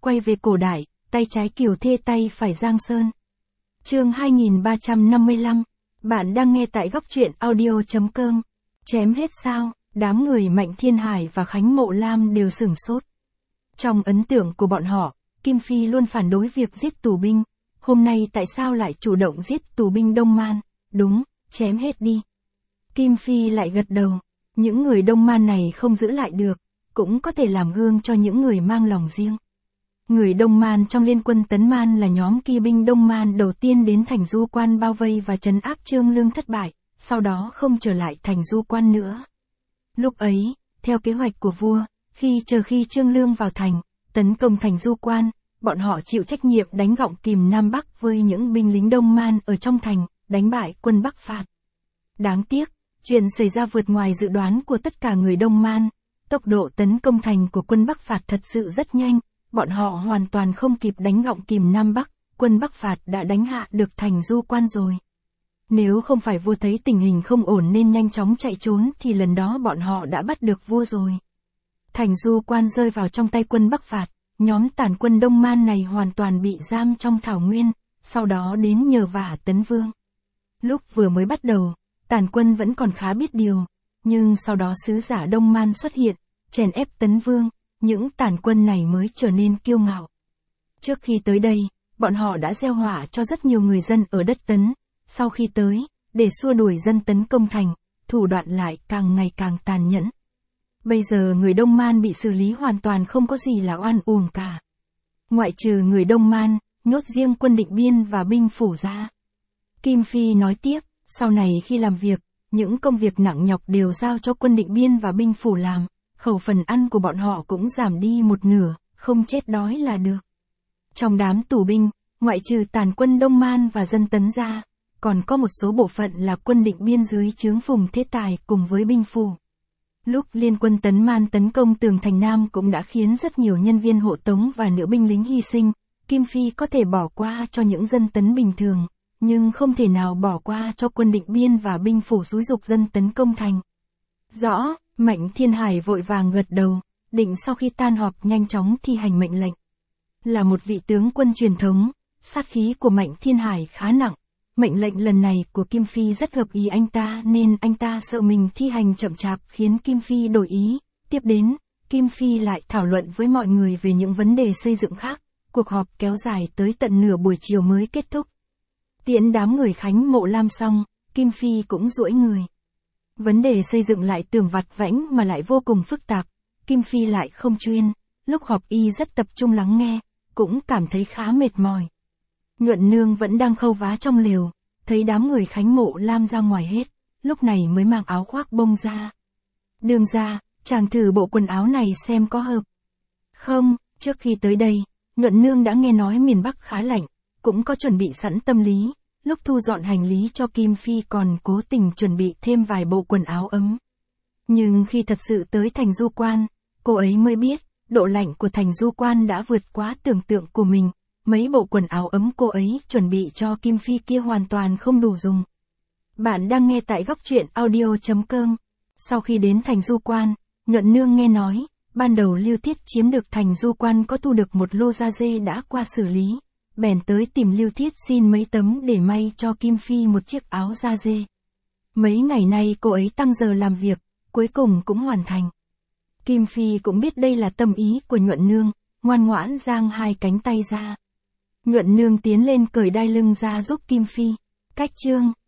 quay về cổ đại, tay trái Kiều Thê tay phải Giang Sơn. Chương 2355. Bạn đang nghe tại góc truyện audio.com. Chém hết sao? Đám người Mạnh Thiên Hải và Khánh Mộ Lam đều sửng sốt. Trong ấn tượng của bọn họ, Kim Phi luôn phản đối việc giết tù binh. Hôm nay tại sao lại chủ động giết tù binh Đông Man? Đúng, chém hết đi. Kim Phi lại gật đầu. Những người Đông Man này không giữ lại được, cũng có thể làm gương cho những người mang lòng riêng. Người Đông Man trong liên quân Tấn Man là nhóm kỵ binh Đông Man đầu tiên đến thành Du Quan bao vây và trấn áp Trương Lương thất bại, sau đó không trở lại thành Du Quan nữa. Lúc ấy, theo kế hoạch của vua, khi Trương Lương vào thành, tấn công thành Du Quan, bọn họ chịu trách nhiệm đánh gọng kìm Nam Bắc với những binh lính Đông Man ở trong thành, đánh bại quân Bắc Phạt. Đáng tiếc, chuyện xảy ra vượt ngoài dự đoán của tất cả người Đông Man. Tốc độ tấn công thành của quân Bắc Phạt thật sự rất nhanh, bọn họ hoàn toàn không kịp đánh gọng kìm Nam Bắc, quân Bắc Phạt đã đánh hạ được thành Du Quan rồi. Nếu không phải vua thấy tình hình không ổn nên nhanh chóng chạy trốn thì lần đó bọn họ đã bắt được vua rồi. Thành Du Quan rơi vào trong tay quân Bắc Phạt, nhóm tàn quân Đông Man này hoàn toàn bị giam trong thảo nguyên, sau đó đến nhờ vả Tấn Vương. Lúc vừa mới bắt đầu, tàn quân vẫn còn khá biết điều, nhưng sau đó sứ giả Đông Man xuất hiện, chèn ép Tấn Vương, những tàn quân này mới trở nên kiêu ngạo. Trước khi tới đây, bọn họ đã gieo họa cho rất nhiều người dân ở đất Tấn, sau khi tới, để xua đuổi dân tấn công thành, thủ đoạn lại càng ngày càng tàn nhẫn. Bây giờ người Đông Man bị xử lý hoàn toàn không có gì là oan uổng cả. Ngoại trừ người Đông Man, nhốt riêng quân Định Biên và binh phủ ra. Kim Phi nói tiếp, sau này khi làm việc, những công việc nặng nhọc đều giao cho quân Định Biên và binh phủ làm, khẩu phần ăn của bọn họ cũng giảm đi một nửa, không chết đói là được. Trong đám tù binh, ngoại trừ tàn quân Đông Man và dân Tấn ra, còn có một số bộ phận là quân Định Biên dưới trướng Phùng Thế Tài cùng với binh phủ. Lúc liên quân Tấn Man tấn công tường thành Nam cũng đã khiến rất nhiều nhân viên hộ tống và nữ binh lính hy sinh, Kim Phi có thể bỏ qua cho những dân Tấn bình thường, nhưng không thể nào bỏ qua cho quân Định Biên và binh phủ xúi giục dân tấn công thành. Rõ, Mạnh Thiên Hải vội vàng gật đầu, định sau khi tan họp nhanh chóng thi hành mệnh lệnh. Là một vị tướng quân truyền thống, sát khí của Mạnh Thiên Hải khá nặng, mệnh lệnh lần này của Kim Phi rất hợp ý anh ta nên anh ta sợ mình thi hành chậm chạp khiến Kim Phi đổi ý. Tiếp đến, Kim Phi lại thảo luận với mọi người về những vấn đề xây dựng khác, cuộc họp kéo dài tới tận nửa buổi chiều mới kết thúc. Tiễn đám người Khánh Mộ Lam xong, Kim Phi cũng duỗi người. Vấn đề xây dựng lại tưởng vặt vãnh mà lại vô cùng phức tạp, Kim Phi lại không chuyên, lúc họp y rất tập trung lắng nghe, cũng cảm thấy khá mệt mỏi. Nhuận Nương vẫn đang khâu vá trong lều, thấy đám người Khánh Mộ Lam ra ngoài hết, lúc này mới mang áo khoác bông ra. Đường ra, chàng thử bộ quần áo này xem có hợp. Không, trước khi tới đây, Nhuận Nương đã nghe nói miền Bắc khá lạnh, cũng có chuẩn bị sẵn tâm lý, lúc thu dọn hành lý cho Kim Phi còn cố tình chuẩn bị thêm vài bộ quần áo ấm. Nhưng khi thật sự tới thành Du Quan, cô ấy mới biết, độ lạnh của thành Du Quan đã vượt quá tưởng tượng của mình, mấy bộ quần áo ấm cô ấy chuẩn bị cho Kim Phi kia hoàn toàn không đủ dùng. Bạn đang nghe tại góc truyện audio.com. Sau khi đến thành Du Quan, Nhuận Nương nghe nói, ban đầu Lưu Thiết chiếm được thành Du Quan có thu được một lô da dê đã qua xử lý. Bèn tới tìm Lưu Thiết xin mấy tấm để may cho Kim Phi một chiếc áo da dê. Mấy ngày nay cô ấy tăng giờ làm việc, cuối cùng cũng hoàn thành. Kim Phi cũng biết đây là tâm ý của Nhuận Nương, ngoan ngoãn giang hai cánh tay ra. Nhuận Nương tiến lên cởi đai lưng ra giúp Kim Phi. Cách chương